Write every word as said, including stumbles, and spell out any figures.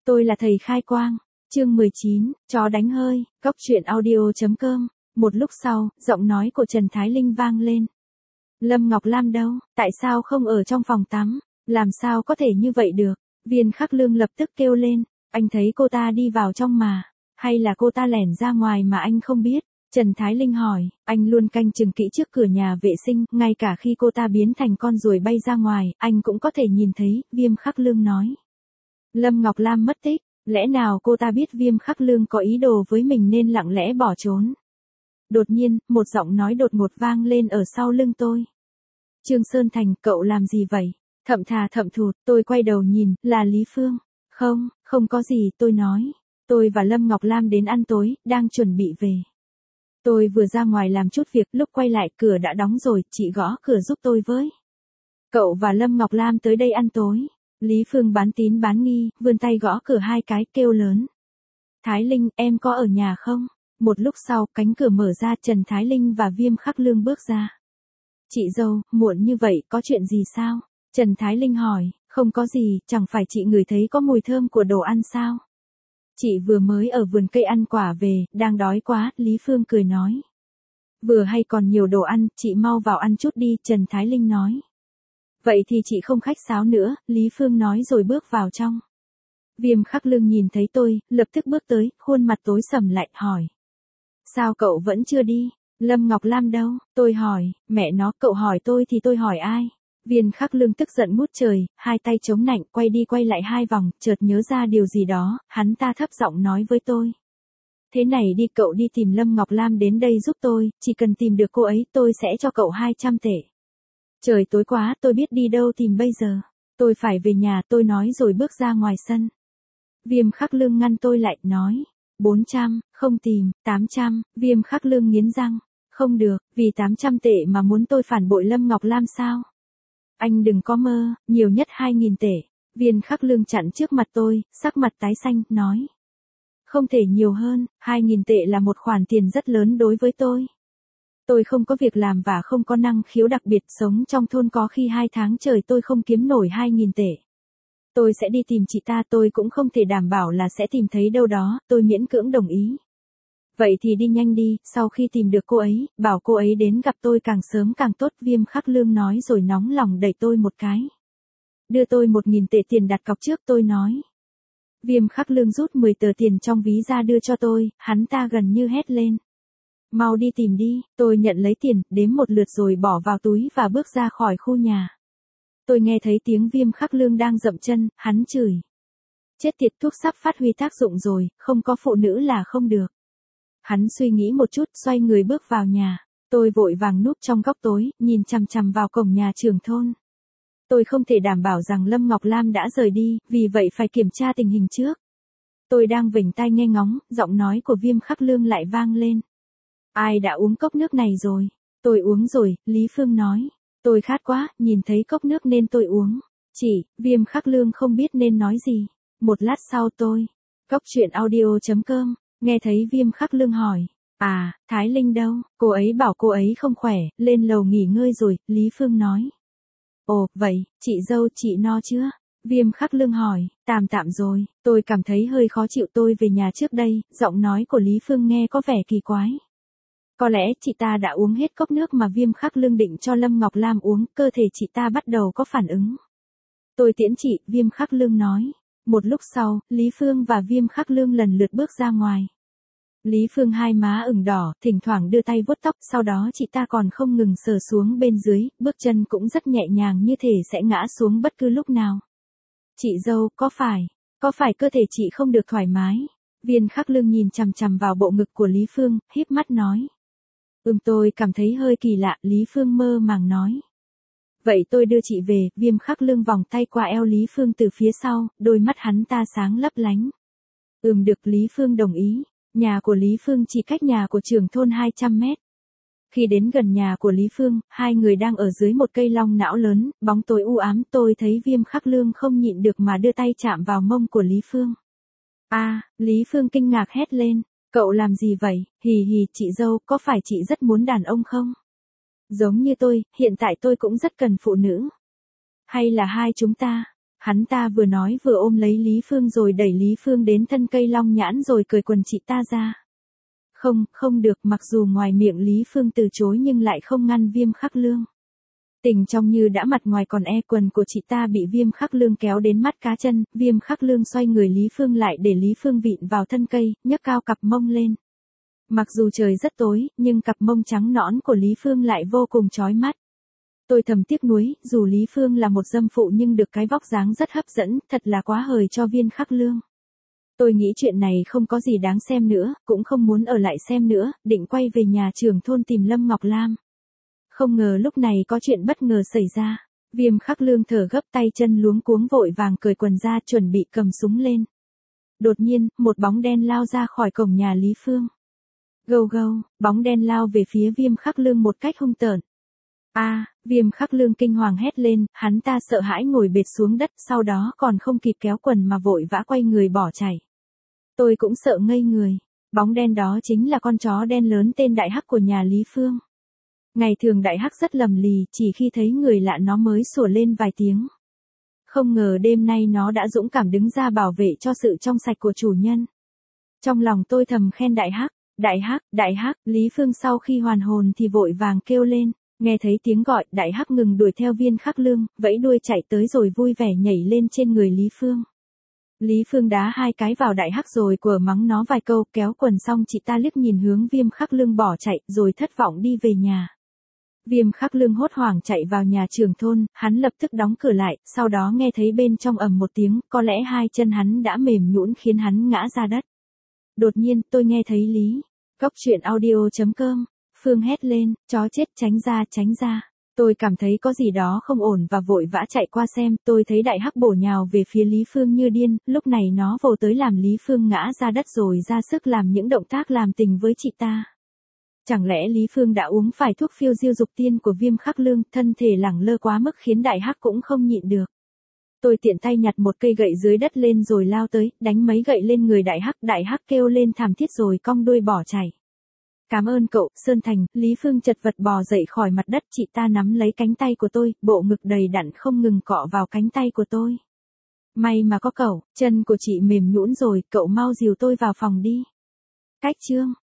Tôi là thầy khai quang. Chương mười chín, chó đánh hơi, cóc truyện audio chấm com. Một lúc sau, giọng nói của Trần Thái Linh vang lên. Lâm Ngọc Lam đâu, tại sao không ở trong phòng tắm, làm sao có thể như vậy được? Viên Khắc Lương lập tức kêu lên, anh thấy cô ta đi vào trong mà, hay là cô ta lẻn ra ngoài mà anh không biết? Trần Thái Linh hỏi, anh luôn canh chừng kỹ trước cửa nhà vệ sinh, ngay cả khi cô ta biến thành con ruồi bay ra ngoài, anh cũng có thể nhìn thấy, Viêm Khắc Lương nói. Lâm Ngọc Lam mất tích, lẽ nào cô ta biết Viêm Khắc Lương có ý đồ với mình nên lặng lẽ bỏ trốn? Đột nhiên, một giọng nói đột ngột vang lên ở sau lưng tôi. Trương Sơn Thành, cậu làm gì vậy? Thậm thà thậm thụt, tôi quay đầu nhìn, là Lý Phương. Không, không có gì, tôi nói. Tôi và Lâm Ngọc Lam đến ăn tối, đang chuẩn bị về. Tôi vừa ra ngoài làm chút việc, lúc quay lại cửa đã đóng rồi, chị gõ cửa giúp tôi với. Cậu và Lâm Ngọc Lam tới đây ăn tối. Lý Phương bán tín bán nghi, vươn tay gõ cửa hai cái, kêu lớn. Thái Linh, em có ở nhà không? Một lúc sau, cánh cửa mở ra, Trần Thái Linh và Viêm Khắc Lương bước ra. Chị dâu, muộn như vậy, có chuyện gì sao? Trần Thái Linh hỏi, không có gì, chẳng phải chị ngửi thấy có mùi thơm của đồ ăn sao? Chị vừa mới ở vườn cây ăn quả về, đang đói quá, Lý Phương cười nói. Vừa hay còn nhiều đồ ăn, chị mau vào ăn chút đi, Trần Thái Linh nói. Vậy thì chị không khách sáo nữa, Lý Phương nói rồi bước vào trong. Viêm Khắc Lương nhìn thấy tôi, lập tức bước tới, khuôn mặt tối sầm lại, hỏi. Sao cậu vẫn chưa đi? Lâm Ngọc Lam đâu? Tôi hỏi, mẹ nó, cậu hỏi tôi thì tôi hỏi ai? Viên Khắc Lương tức giận ngút trời, hai tay chống nạnh, quay đi quay lại hai vòng, chợt nhớ ra điều gì đó, hắn ta thấp giọng nói với tôi. Thế này đi, cậu đi tìm Lâm Ngọc Lam đến đây giúp tôi, chỉ cần tìm được cô ấy, tôi sẽ cho cậu hai trăm tệ. Trời tối quá, tôi biết đi đâu tìm bây giờ. Tôi phải về nhà, tôi nói rồi bước ra ngoài sân. Viêm Khắc Lương ngăn tôi lại, nói. bốn trăm, không tìm, tám trăm, Viêm Khắc Lương nghiến răng. Không được, vì tám trăm tệ mà muốn tôi phản bội Lâm Ngọc Lam sao? Anh đừng có mơ, nhiều nhất hai nghìn tệ. Viên Khắc Lương chặn trước mặt tôi, sắc mặt tái xanh, nói. Không thể nhiều hơn, hai nghìn tệ là một khoản tiền rất lớn đối với tôi. Tôi không có việc làm và không có năng khiếu đặc biệt, sống trong thôn có khi hai tháng trời tôi không kiếm nổi hai nghìn tệ. Tôi sẽ đi tìm chị ta, tôi cũng không thể đảm bảo là sẽ tìm thấy đâu đó, tôi miễn cưỡng đồng ý. Vậy thì đi nhanh đi, sau khi tìm được cô ấy, bảo cô ấy đến gặp tôi càng sớm càng tốt, Viêm Khắc Lương nói rồi nóng lòng đẩy tôi một cái. Đưa tôi một nghìn tệ tiền đặt cọc trước, tôi nói. Viêm Khắc Lương rút mười tờ tiền trong ví ra đưa cho tôi, hắn ta gần như hét lên. Mau đi tìm đi, tôi nhận lấy tiền, đếm một lượt rồi bỏ vào túi và bước ra khỏi khu nhà. Tôi nghe thấy tiếng Viêm Khắc Lương đang dậm chân, hắn chửi. Chết tiệt, thuốc sắp phát huy tác dụng rồi, không có phụ nữ là không được. Hắn suy nghĩ một chút, xoay người bước vào nhà. Tôi vội vàng núp trong góc tối, nhìn chằm chằm vào cổng nhà trưởng thôn. Tôi không thể đảm bảo rằng Lâm Ngọc Lam đã rời đi, vì vậy phải kiểm tra tình hình trước. Tôi đang vểnh tai nghe ngóng, giọng nói của Viêm Khắc Lương lại vang lên. Ai đã uống cốc nước này rồi? Tôi uống rồi, Lý Phương nói. Tôi khát quá, nhìn thấy cốc nước nên tôi uống. Chỉ, Viêm Khắc Lương không biết nên nói gì. Một lát sau tôi, cóc truyện audio chấm com, nghe thấy Viêm Khắc Lương hỏi. À, Thái Linh đâu? Cô ấy bảo cô ấy không khỏe, lên lầu nghỉ ngơi rồi, Lý Phương nói. Ồ, vậy, chị dâu chị no chưa? Viêm Khắc Lương hỏi, tạm tạm rồi, tôi cảm thấy hơi khó chịu, tôi về nhà trước đây, giọng nói của Lý Phương nghe có vẻ kỳ quái. Có lẽ chị ta đã uống hết cốc nước mà Viêm Khắc Lương định cho Lâm Ngọc Lam uống, cơ thể chị ta bắt đầu có phản ứng. Tôi tiễn chị, Viêm Khắc Lương nói. Một lúc sau, Lý Phương và Viêm Khắc Lương lần lượt bước ra ngoài. Lý Phương hai má ửng đỏ, thỉnh thoảng đưa tay vuốt tóc, sau đó chị ta còn không ngừng sờ xuống bên dưới, bước chân cũng rất nhẹ nhàng như thể sẽ ngã xuống bất cứ lúc nào. Chị dâu, có phải, có phải cơ thể chị không được thoải mái? Viên Khắc Lương nhìn chằm chằm vào bộ ngực của Lý Phương, híp mắt nói. Ừm, tôi cảm thấy hơi kỳ lạ, Lý Phương mơ màng nói. Vậy tôi đưa chị về, Viêm Khắc Lương vòng tay qua eo Lý Phương từ phía sau, đôi mắt hắn ta sáng lấp lánh. Ừm được, Lý Phương đồng ý. Nhà của Lý Phương chỉ cách nhà của trưởng thôn hai trăm mét. Khi đến gần nhà của Lý Phương, hai người đang ở dưới một cây long não lớn, bóng tối u ám, tôi thấy Viêm Khắc Lương không nhịn được mà đưa tay chạm vào mông của Lý Phương. A, à, Lý Phương kinh ngạc hét lên, cậu làm gì vậy? Hì hì, chị dâu, có phải chị rất muốn đàn ông không? Giống như tôi, hiện tại tôi cũng rất cần phụ nữ. Hay là hai chúng ta, Hắn ta vừa nói vừa ôm lấy Lý Phương rồi đẩy Lý Phương đến thân cây long nhãn rồi cởi quần chị ta ra. Không, không được, mặc dù ngoài miệng Lý Phương từ chối nhưng lại không ngăn Viêm Khắc Lương. Tình trong như đã mặt ngoài còn e, quần của chị ta bị Viêm Khắc Lương kéo đến mắt cá chân, Viêm Khắc Lương xoay người Lý Phương lại để Lý Phương vịn vào thân cây, nhấc cao cặp mông lên. Mặc dù trời rất tối, nhưng cặp mông trắng nõn của Lý Phương lại vô cùng chói mắt. Tôi thầm tiếc nuối, dù Lý Phương là một dâm phụ nhưng được cái vóc dáng rất hấp dẫn, thật là quá hời cho Viêm Khắc Lương. Tôi nghĩ chuyện này không có gì đáng xem nữa, cũng không muốn ở lại xem nữa, định quay về nhà trưởng thôn tìm Lâm Ngọc Lam. Không ngờ lúc này có chuyện bất ngờ xảy ra. Viêm Khắc Lương thở gấp, tay chân luống cuống vội vàng cởi quần ra chuẩn bị cầm súng lên. Đột nhiên, một bóng đen lao ra khỏi cổng nhà Lý Phương. Gâu gâu, bóng đen lao về phía Viêm Khắc Lương một cách hung tợn. A, Viêm Khắc Lương kinh hoàng hét lên, hắn ta sợ hãi ngồi bệt xuống đất, sau đó còn không kịp kéo quần mà vội vã quay người bỏ chạy. Tôi cũng sợ ngây người. Bóng đen đó chính là con chó đen lớn tên Đại Hắc của nhà Lý Phương. Ngày thường Đại Hắc rất lầm lì, chỉ khi thấy người lạ nó mới sủa lên vài tiếng. Không ngờ đêm nay nó đã dũng cảm đứng ra bảo vệ cho sự trong sạch của chủ nhân. Trong lòng tôi thầm khen Đại Hắc, Đại Hắc, Đại Hắc. Lý Phương sau khi hoàn hồn thì vội vàng kêu lên, nghe thấy tiếng gọi, Đại Hắc ngừng đuổi theo Viêm Khắc Lương, vẫy đuôi chạy tới rồi vui vẻ nhảy lên trên người Lý Phương. Lý Phương đá hai cái vào Đại Hắc rồi quở mắng nó vài câu, kéo quần xong chị ta liếc nhìn hướng Viêm Khắc Lương bỏ chạy, rồi thất vọng đi về nhà. Viêm Khắc Lương hốt hoảng chạy vào nhà trưởng thôn, hắn lập tức đóng cửa lại, sau đó nghe thấy bên trong ầm một tiếng, có lẽ hai chân hắn đã mềm nhũn khiến hắn ngã ra đất. Đột nhiên, tôi nghe thấy Lý. Cốc truyện audio chấm com, Phương hét lên, chó chết, tránh ra, tránh ra. Tôi cảm thấy có gì đó không ổn và vội vã chạy qua xem, tôi thấy Đại Hắc bổ nhào về phía Lý Phương như điên, lúc này nó vồ tới làm Lý Phương ngã ra đất rồi ra sức làm những động tác làm tình với chị ta. Chẳng lẽ Lý Phương đã uống phải thuốc phiêu diêu dục tiên của Viêm Khắc Lương, thân thể lẳng lơ quá mức khiến Đại Hắc cũng không nhịn được. Tôi tiện tay nhặt một cây gậy dưới đất lên rồi lao tới, đánh mấy gậy lên người Đại Hắc, Đại Hắc kêu lên thảm thiết rồi cong đuôi bỏ chạy. Cảm ơn cậu, Sơn Thành. Lý Phương chật vật bò dậy khỏi mặt đất, chị ta nắm lấy cánh tay của tôi, bộ ngực đầy đặn không ngừng cọ vào cánh tay của tôi. May mà có cậu, chân của chị mềm nhũn rồi, cậu mau dìu tôi vào phòng đi. Cách chương